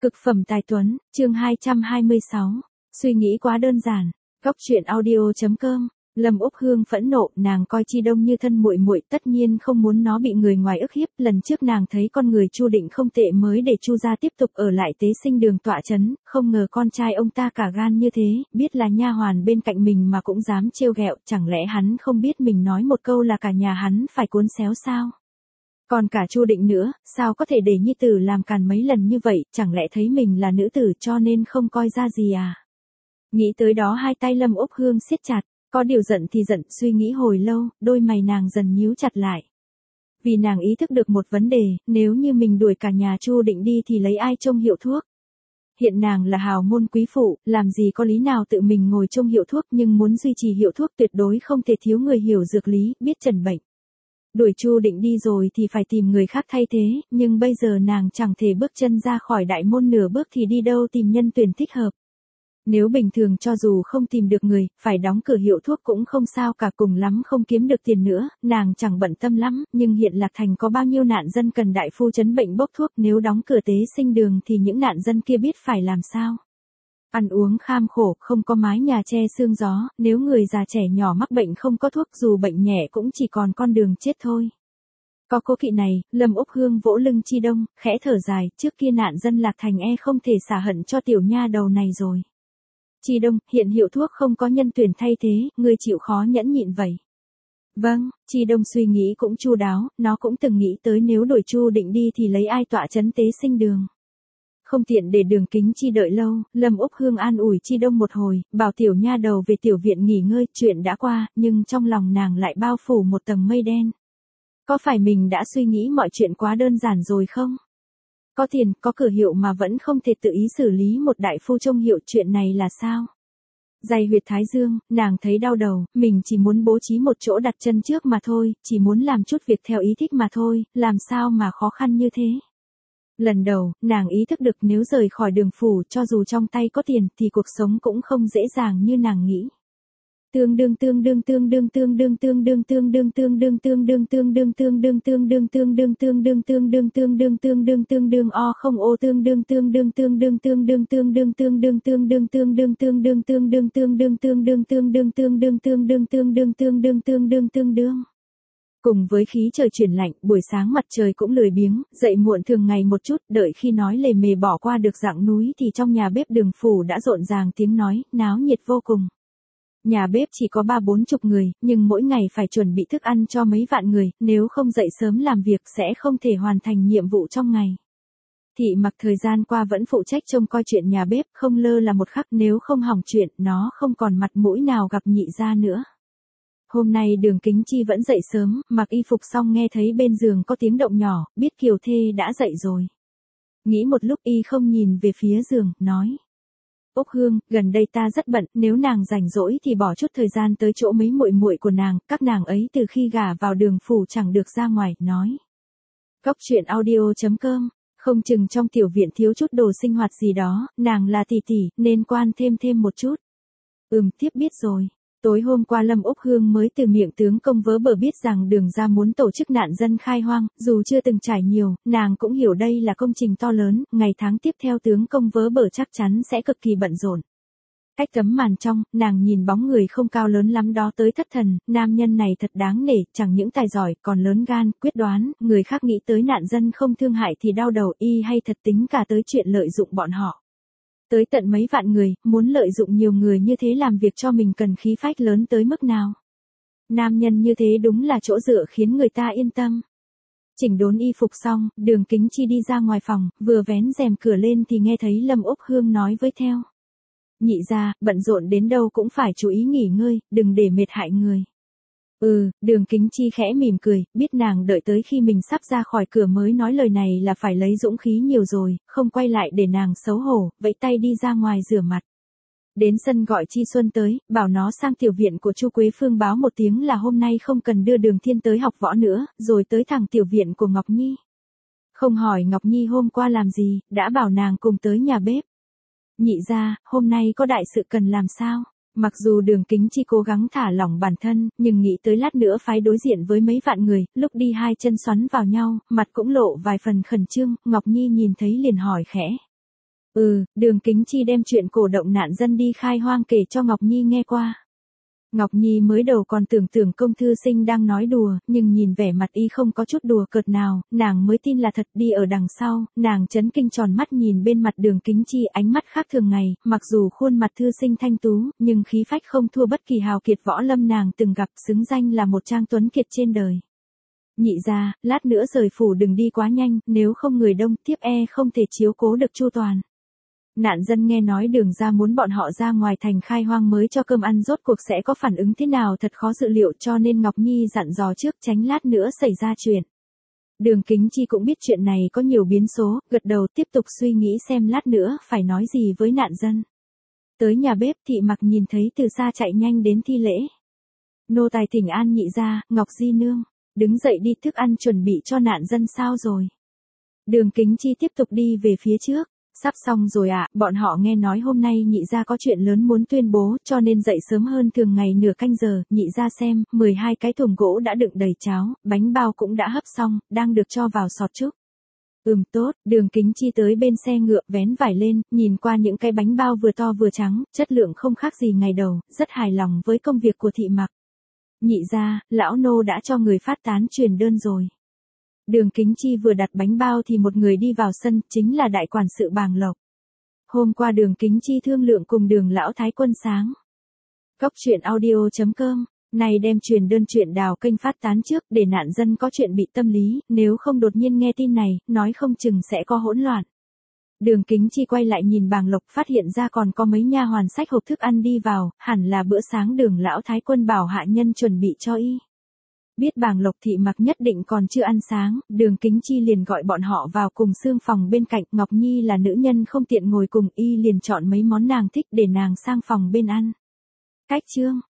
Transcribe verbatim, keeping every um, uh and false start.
Cực phẩm tài tuấn, chương hai trăm hai mươi sáu. Suy nghĩ quá đơn giản. Góc truyện audio chấm com. Lâm Úc Hương phẫn nộ, nàng coi Chi Đông như thân muội muội, tất nhiên không muốn nó bị người ngoài ức hiếp. Lần trước nàng thấy con người Chu Định không tệ mới để Chu gia tiếp tục ở lại tế sinh đường tọa chấn, không ngờ con trai ông ta cả gan như thế, biết là nha hoàn bên cạnh mình mà cũng dám trêu ghẹo, chẳng lẽ hắn không biết mình nói một câu là cả nhà hắn phải cuốn xéo sao? Còn cả Chu Định nữa, sao có thể để nhi tử làm càn mấy lần như vậy, chẳng lẽ thấy mình là nữ tử cho nên không coi ra gì à? Nghĩ tới đó hai tay Lâm Úc Hương siết chặt, có điều giận thì giận, suy nghĩ hồi lâu, đôi mày nàng dần nhíu chặt lại. Vì nàng ý thức được một vấn đề, nếu như mình đuổi cả nhà Chu Định đi thì lấy ai trông hiệu thuốc? Hiện nàng là hào môn quý phụ, làm gì có lý nào tự mình ngồi trông hiệu thuốc, nhưng muốn duy trì hiệu thuốc tuyệt đối không thể thiếu người hiểu dược lý, biết chẩn bệnh. Đuổi Chu Định đi rồi thì phải tìm người khác thay thế, nhưng bây giờ nàng chẳng thể bước chân ra khỏi đại môn nửa bước thì đi đâu tìm nhân tuyển thích hợp. Nếu bình thường cho dù không tìm được người, phải đóng cửa hiệu thuốc cũng không sao cả, cùng lắm không kiếm được tiền nữa, nàng chẳng bận tâm lắm, nhưng hiện Lạc Thành có bao nhiêu nạn dân cần đại phu chấn bệnh bốc thuốc, nếu đóng cửa tế sinh đường thì những nạn dân kia biết phải làm sao. Ăn uống kham khổ, không có mái nhà che sương gió, nếu người già trẻ nhỏ mắc bệnh không có thuốc dù bệnh nhẹ cũng chỉ còn con đường chết thôi. Có cố kỵ này, Lâm Úc Hương vỗ lưng Chi Đông, khẽ thở dài, trước kia nạn dân Lạc Thành e không thể xả hận cho tiểu nha đầu này rồi. Chi Đông, hiện hiệu thuốc không có nhân tuyển thay thế, ngươi chịu khó nhẫn nhịn vậy. Vâng, Chi Đông suy nghĩ cũng chu đáo, nó cũng từng nghĩ tới nếu đổi Chu Định đi thì lấy ai tọa chấn tế sinh đường. Không tiện để Đường Kính Chi đợi lâu, Lâm Úc Hương an ủi Chi Đông một hồi, bảo tiểu nha đầu về tiểu viện nghỉ ngơi, chuyện đã qua, nhưng trong lòng nàng lại bao phủ một tầng mây đen. Có phải mình đã suy nghĩ mọi chuyện quá đơn giản rồi không? Có tiền, có cửa hiệu mà vẫn không thể tự ý xử lý một đại phu trông hiệu, chuyện này là sao? Dày huyệt thái dương, nàng thấy đau đầu, mình chỉ muốn bố trí một chỗ đặt chân trước mà thôi, chỉ muốn làm chút việc theo ý thích mà thôi, làm sao mà khó khăn như thế? Lần đầu, nàng ý thức được nếu rời khỏi Đường phủ cho dù trong tay có tiền thì cuộc sống cũng không dễ dàng như nàng nghĩ. Tương đương tương đương tương đương tương đương tương đương tương đương tương đương tương đương tương đương tương đương tương đương tương đương tương đương tương đương tương đương tương đương tương đương o không ô tương đương tương đương tương đương tương đương tương đương tương đương tương đương tương đương tương đương tương đương tương đương tương đương tương đương tương đương tương đương tương đương tương đương tương đương tương đương. Cùng với khí trời chuyển lạnh, buổi sáng mặt trời cũng lười biếng, dậy muộn thường ngày một chút, đợi khi nói lề mề bỏ qua được dặng núi thì trong nhà bếp Đường phủ đã rộn ràng tiếng nói, náo nhiệt vô cùng. Nhà bếp chỉ có ba bốn chục người, nhưng mỗi ngày phải chuẩn bị thức ăn cho mấy vạn người, nếu không dậy sớm làm việc sẽ không thể hoàn thành nhiệm vụ trong ngày. Thị Mặc thời gian qua vẫn phụ trách trông coi chuyện nhà bếp, không lơ là một khắc, nếu không hỏng chuyện, nó không còn mặt mũi nào gặp nhị gia nữa. Hôm nay Đường Kính Chi vẫn dậy sớm, mặc y phục xong nghe thấy bên giường có tiếng động nhỏ, biết Kiều Thê đã dậy rồi. Nghĩ một lúc y không nhìn về phía giường, nói. Úc Hương, gần đây ta rất bận, nếu nàng rảnh rỗi thì bỏ chút thời gian tới chỗ mấy muội muội của nàng, các nàng ấy từ khi gả vào Đường phủ chẳng được ra ngoài, nói. Góc truyện audio chấm com, không chừng trong tiểu viện thiếu chút đồ sinh hoạt gì đó, nàng là tỷ tỷ, nên quan thêm thêm một chút. Ừm, tiếp biết rồi. Tối hôm qua Lâm Úc Hương mới từ miệng tướng công Vớ Bờ biết rằng Đường gia muốn tổ chức nạn dân khai hoang, dù chưa từng trải nhiều, nàng cũng hiểu đây là công trình to lớn, ngày tháng tiếp theo tướng công Vớ Bờ chắc chắn sẽ cực kỳ bận rộn. Cách tấm màn trong, nàng nhìn bóng người không cao lớn lắm đó tới thất thần, nam nhân này thật đáng nể, chẳng những tài giỏi, còn lớn gan, quyết đoán, người khác nghĩ tới nạn dân không thương hại thì đau đầu, y hay thật tính cả tới chuyện lợi dụng bọn họ. Tới tận mấy vạn người, muốn lợi dụng nhiều người như thế làm việc cho mình cần khí phách lớn tới mức nào. Nam nhân như thế đúng là chỗ dựa khiến người ta yên tâm. Chỉnh đốn y phục xong, Đường Kính Chi đi ra ngoài phòng, vừa vén rèm cửa lên thì nghe thấy Lâm Úc Hương nói với theo. Nhị gia, bận rộn đến đâu cũng phải chú ý nghỉ ngơi, đừng để mệt hại người. Ừ, Đường Kính Chi khẽ mỉm cười, biết nàng đợi tới khi mình sắp ra khỏi cửa mới nói lời này là phải lấy dũng khí nhiều rồi, không quay lại để nàng xấu hổ, vẫy tay đi ra ngoài rửa mặt. Đến sân gọi Chi Xuân tới, bảo nó sang tiểu viện của Chu Quế Phương báo một tiếng là hôm nay không cần đưa Đường Thiên tới học võ nữa, rồi tới thẳng tiểu viện của Ngọc Nhi. Không hỏi Ngọc Nhi hôm qua làm gì, đã bảo nàng cùng tới nhà bếp. Nhị gia, hôm nay có đại sự cần làm sao? Mặc dù Đường Kính Chi cố gắng thả lỏng bản thân, nhưng nghĩ tới lát nữa phải đối diện với mấy vạn người, lúc đi hai chân xoắn vào nhau, mặt cũng lộ vài phần khẩn trương, Ngọc Nhi nhìn thấy liền hỏi khẽ. Ừ, Đường Kính Chi đem chuyện cổ động nạn dân đi khai hoang kể cho Ngọc Nhi nghe qua. Ngọc Nhi mới đầu còn tưởng tưởng công thư sinh đang nói đùa, nhưng nhìn vẻ mặt y không có chút đùa cợt nào, nàng mới tin là thật. Đi ở đằng sau, nàng chấn kinh tròn mắt nhìn bên mặt Đường Kính Chi, ánh mắt khác thường ngày, mặc dù khuôn mặt thư sinh thanh tú, nhưng khí phách không thua bất kỳ hào kiệt võ lâm nàng từng gặp, xứng danh là một trang tuấn kiệt trên đời. Nhị gia, lát nữa rời phủ đừng đi quá nhanh, nếu không người đông tiếp e không thể chiếu cố được chu toàn. Nạn dân nghe nói Đường gia muốn bọn họ ra ngoài thành khai hoang mới cho cơm ăn, rốt cuộc sẽ có phản ứng thế nào thật khó dự liệu, cho nên Ngọc Nhi dặn dò trước tránh lát nữa xảy ra chuyện. Đường Kính Chi cũng biết chuyện này có nhiều biến số, gật đầu tiếp tục suy nghĩ xem lát nữa phải nói gì với nạn dân. Tới nhà bếp Thị Mặc nhìn thấy từ xa chạy nhanh đến thi lễ. Nô tài thỉnh an nhị gia, Ngọc Di nương. Đứng dậy đi, thức ăn chuẩn bị cho nạn dân sao rồi? Đường Kính Chi tiếp tục đi về phía trước. Sắp xong rồi ạ, à, bọn họ nghe nói hôm nay nhị gia có chuyện lớn muốn tuyên bố, cho nên dậy sớm hơn thường ngày nửa canh giờ. Nhị gia xem, mười hai cái thùng gỗ đã đựng đầy cháo, bánh bao cũng đã hấp xong, đang được cho vào sọt trúc. Ừm tốt, Đường Kính Chi tới bên xe ngựa vén vải lên, nhìn qua những cái bánh bao vừa to vừa trắng, chất lượng không khác gì ngày đầu, rất hài lòng với công việc của Thị Mặc. Nhị gia, lão nô đã cho người phát tán truyền đơn rồi. Đường Kính Chi vừa đặt bánh bao thì một người đi vào sân, chính là đại quản sự Bàng Lộc. Hôm qua Đường Kính Chi thương lượng cùng Đường lão thái quân sáng. Cốc truyện audio chấm com, này đem truyền đơn chuyện đào kênh phát tán trước để nạn dân có chuyện bị tâm lý, nếu không đột nhiên nghe tin này, nói không chừng sẽ có hỗn loạn. Đường Kính Chi quay lại nhìn Bàng Lộc, phát hiện ra còn có mấy nha hoàn xách hộp thức ăn đi vào, hẳn là bữa sáng Đường lão thái quân bảo hạ nhân chuẩn bị cho y. Biết Bàng Lộc Thị Mặc nhất định còn chưa ăn sáng, Đường Kính Chi liền gọi bọn họ vào cùng xương phòng bên cạnh. Ngọc Nhi là nữ nhân không tiện ngồi cùng, y liền chọn mấy món nàng thích để nàng sang phòng bên ăn. Cách chương